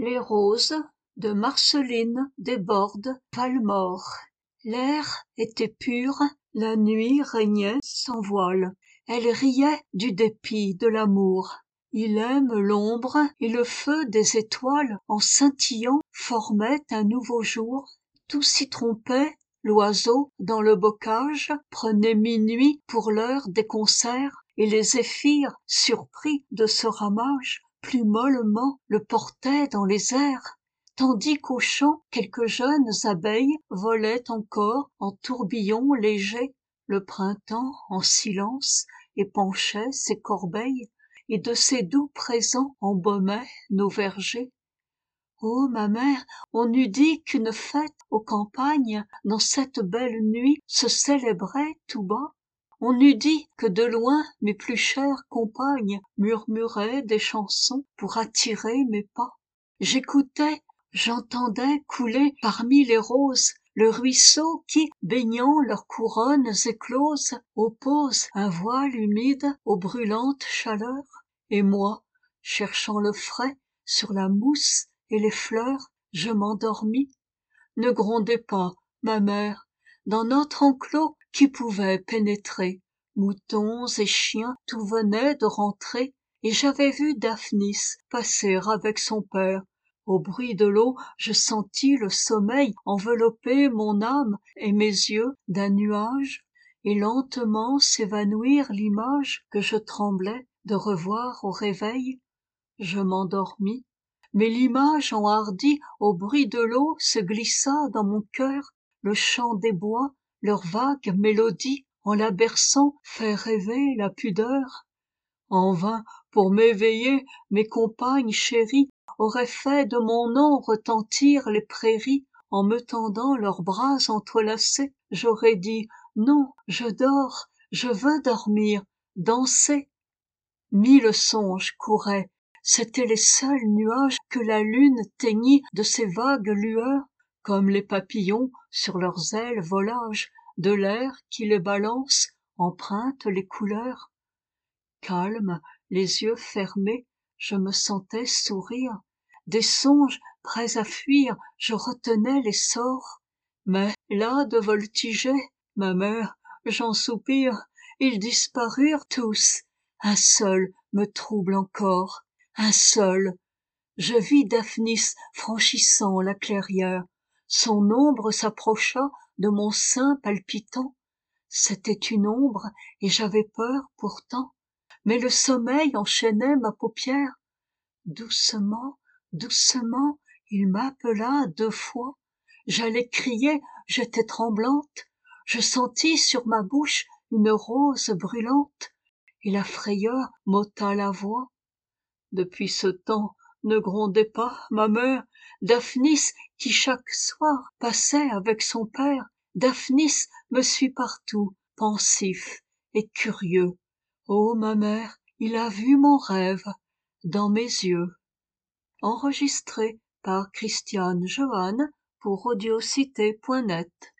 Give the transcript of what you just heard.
Les roses de Marceline Desbordes Valmore. L'air était pur, la nuit régnait sans voile. Elle riait du dépit de l'amour. Il aime l'ombre et le feu des étoiles en scintillant formait un nouveau jour. Tout s'y trompait, l'oiseau dans le bocage prenait minuit pour l'heure des concerts, et les zéphyrs, surpris de ce ramage, plus mollement le portaient dans les airs, tandis qu'au champ quelques jeunes abeilles volaient encore en tourbillons légers. Le printemps en silence épanchait ses corbeilles, et de ses doux présents embaumait nos vergers. Ô ma mère, on eût dit qu'une fête aux campagnes, dans cette belle nuit, se célébrait tout bas. On eût dit que de loin mes plus chères compagnes murmuraient des chansons pour attirer mes pas. J'écoutais, j'entendais couler parmi les roses le ruisseau qui, baignant leurs couronnes écloses, oppose un voile humide aux brûlantes chaleurs. Et moi, cherchant le frais sur la mousse et les fleurs, je m'endormis. Ne grondez pas, ma mère, dans notre enclos qui pouvait pénétrer? Moutons et chiens, tout venait de rentrer, et j'avais vu Daphnis passer avec son père. Au bruit de l'eau, je sentis le sommeil envelopper mon âme et mes yeux d'un nuage, et lentement s'évanouir l'image que je tremblais de revoir au réveil. Je m'endormis, mais l'image enhardie au bruit de l'eau se glissa dans mon cœur. Le chant des bois, leur vague mélodie, en la berçant, fait rêver la pudeur. En vain, pour m'éveiller, mes compagnes chéries auraient fait de mon nom retentir les prairies. En me tendant leurs bras entrelacés, j'aurais dit: non, je dors, je veux dormir, danser. Mille songes couraient, c'étaient les seuls nuages que la lune teignit de ses vagues lueurs, comme les papillons sur leurs ailes volages, de l'air qui les balance empruntent les couleurs. Calme, les yeux fermés, je me sentais sourire, des songes prêts à fuir, je retenais les sorts. Mais là de voltiger, ma mère, j'en soupire, ils disparurent tous. Un seul me trouble encore, un seul. Je vis Daphnis franchissant la clairière. Son ombre s'approcha de mon sein palpitant. C'était une ombre, et j'avais peur pourtant. Mais le sommeil enchaînait ma paupière. Doucement, doucement, il m'appela 2 fois. J'allais crier, j'étais tremblante. Je sentis sur ma bouche une rose brûlante, et la frayeur m'ôta la voix. Depuis ce temps, ne grondez pas, ma mère, Daphnis, qui chaque soir passait avec son père, Daphnis me suit partout, pensif et curieux. Ô ma mère, il a vu mon rêve dans mes yeux. Enregistré par Christiane Johan pour audiocité.net